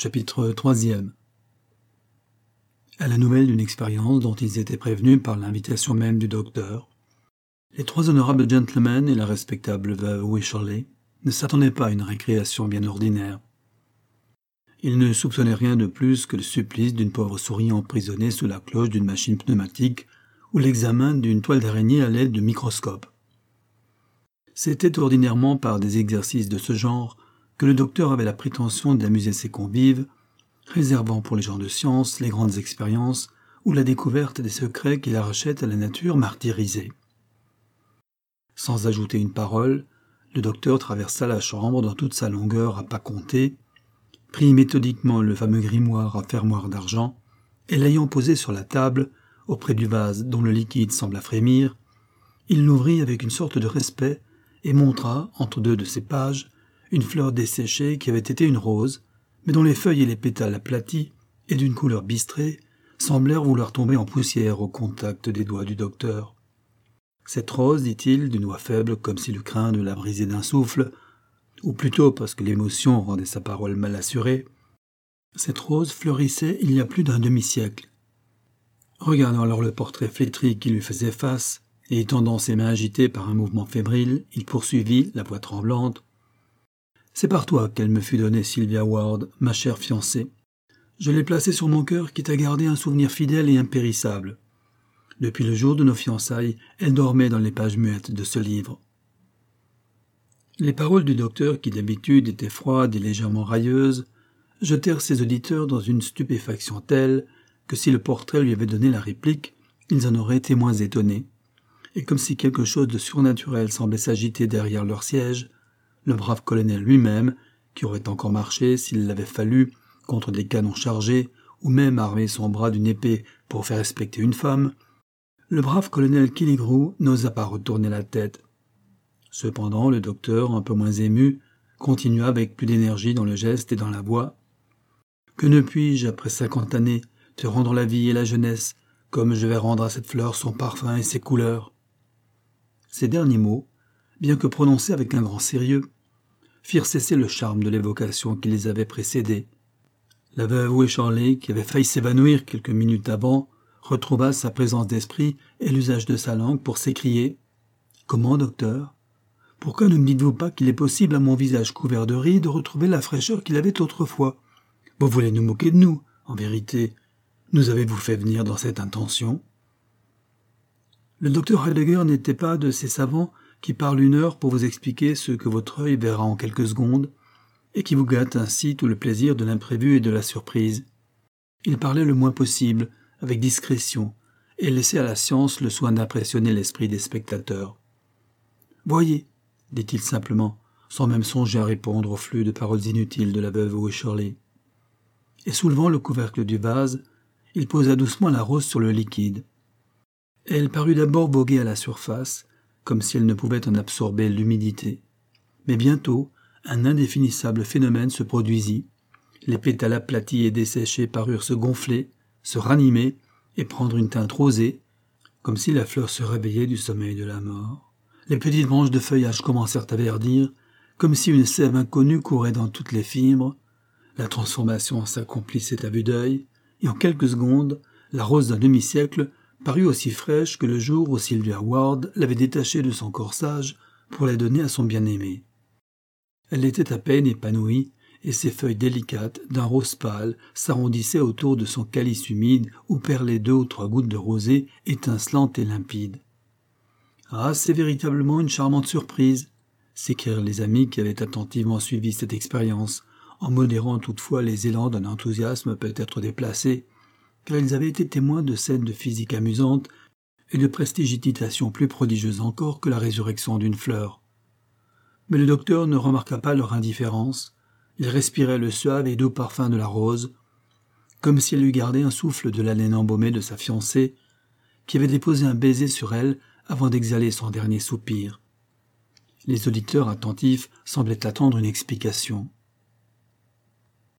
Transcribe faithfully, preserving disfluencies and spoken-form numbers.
Chapitre troisième. À la nouvelle d'une expérience dont ils étaient prévenus par l'invitation même du docteur, les trois honorables gentlemen et la respectable veuve Wycherley ne s'attendaient pas à une récréation bien ordinaire. Ils ne soupçonnaient rien de plus que le supplice d'une pauvre souris emprisonnée sous la cloche d'une machine pneumatique ou l'examen d'une toile d'araignée à l'aide de microscope. C'était ordinairement par des exercices de ce genre que le docteur avait la prétention d'amuser ses convives, réservant pour les gens de science les grandes expériences ou la découverte des secrets qu'il arrachait à la nature martyrisée. Sans ajouter une parole, le docteur traversa la chambre dans toute sa longueur à pas comptés, prit méthodiquement le fameux grimoire à fermoir d'argent, et l'ayant posé sur la table, auprès du vase dont le liquide sembla frémir, il l'ouvrit avec une sorte de respect et montra, entre deux de ses pages, une fleur desséchée qui avait été une rose, mais dont les feuilles et les pétales aplatis, et d'une couleur bistrée, semblèrent vouloir tomber en poussière au contact des doigts du docteur. Cette rose, dit-il, d'une voix faible comme s'il eût craint de la briser d'un souffle, ou plutôt parce que l'émotion rendait sa parole mal assurée, cette rose fleurissait il y a plus d'un demi-siècle. Regardant alors le portrait flétri qui lui faisait face, et étendant ses mains agitées par un mouvement fébrile, il poursuivit, la voix tremblante. « C'est par toi qu'elle me fut donnée, Sylvia Ward, ma chère fiancée. Je l'ai placée sur mon cœur qui t'a gardé un souvenir fidèle et impérissable. Depuis le jour de nos fiançailles, elle dormait dans les pages muettes de ce livre. » Les paroles du docteur, qui d'habitude étaient froides et légèrement railleuses, jetèrent ses auditeurs dans une stupéfaction telle que si le portrait lui avait donné la réplique, ils en auraient été moins étonnés. Et comme si quelque chose de surnaturel semblait s'agiter derrière leur siège, le brave colonel lui-même, qui aurait encore marché s'il l'avait fallu contre des canons chargés, ou même armé son bras d'une épée pour faire respecter une femme, le brave colonel Killigrew n'osa pas retourner la tête. Cependant, le docteur, un peu moins ému, continua avec plus d'énergie dans le geste et dans la voix. « Que ne puis-je, après cinquante années, te rendre la vie et la jeunesse, comme je vais rendre à cette fleur son parfum et ses couleurs ?» Ces derniers mots, bien que prononcés avec un grand sérieux, firent cesser le charme de l'évocation qui les avait précédés. La veuve Wycherley, qui avait failli s'évanouir quelques minutes avant, retrouva sa présence d'esprit et l'usage de sa langue pour s'écrier « Comment, docteur ? Pourquoi ne me dites-vous pas qu'il est possible à mon visage couvert de rides de retrouver la fraîcheur qu'il avait autrefois ? Vous voulez nous moquer de nous, en vérité. Nous avez-vous fait venir dans cette intention ?» Le docteur Heidegger n'était pas de ces savants qui parlent une heure pour vous expliquer ce que votre œil verra en quelques secondes, et qui vous gâtent ainsi tout le plaisir de l'imprévu et de la surprise. Il parlait le moins possible, avec discrétion, et laissait à la science le soin d'impressionner l'esprit des spectateurs. « Voyez, » dit-il simplement, sans même songer à répondre au flux de paroles inutiles de la veuve Wycherley. Et soulevant le couvercle du vase, il posa doucement la rose sur le liquide. Elle parut d'abord voguer à la surface, comme si elle ne pouvait en absorber l'humidité. Mais bientôt, un indéfinissable phénomène se produisit. Les pétales aplatis et desséchés parurent se gonfler, se ranimer et prendre une teinte rosée, comme si la fleur se réveillait du sommeil de la mort. Les petites branches de feuillage commencèrent à verdir, comme si une sève inconnue courait dans toutes les fibres. La transformation s'accomplissait à vue d'œil, et en quelques secondes, la rose d'un demi-siècle parut aussi fraîche que le jour où Sylvia Ward l'avait détachée de son corsage pour la donner à son bien-aimé. Elle était à peine épanouie, et ses feuilles délicates, d'un rose pâle, s'arrondissaient autour de son calice humide où perlaient deux ou trois gouttes de rosée étincelantes et limpides. « Ah, c'est véritablement une charmante surprise !» s'écrièrent les amis qui avaient attentivement suivi cette expérience, en modérant toutefois les élans d'un enthousiasme peut-être déplacé, car ils avaient été témoins de scènes de physique amusantes et de prestidigitation plus prodigieuses encore que la résurrection d'une fleur. Mais le docteur ne remarqua pas leur indifférence. Il respirait le suave et doux parfum de la rose, comme si elle eût gardé un souffle de l'haleine embaumée de sa fiancée, qui avait déposé un baiser sur elle avant d'exhaler son dernier soupir. Les auditeurs attentifs semblaient attendre une explication.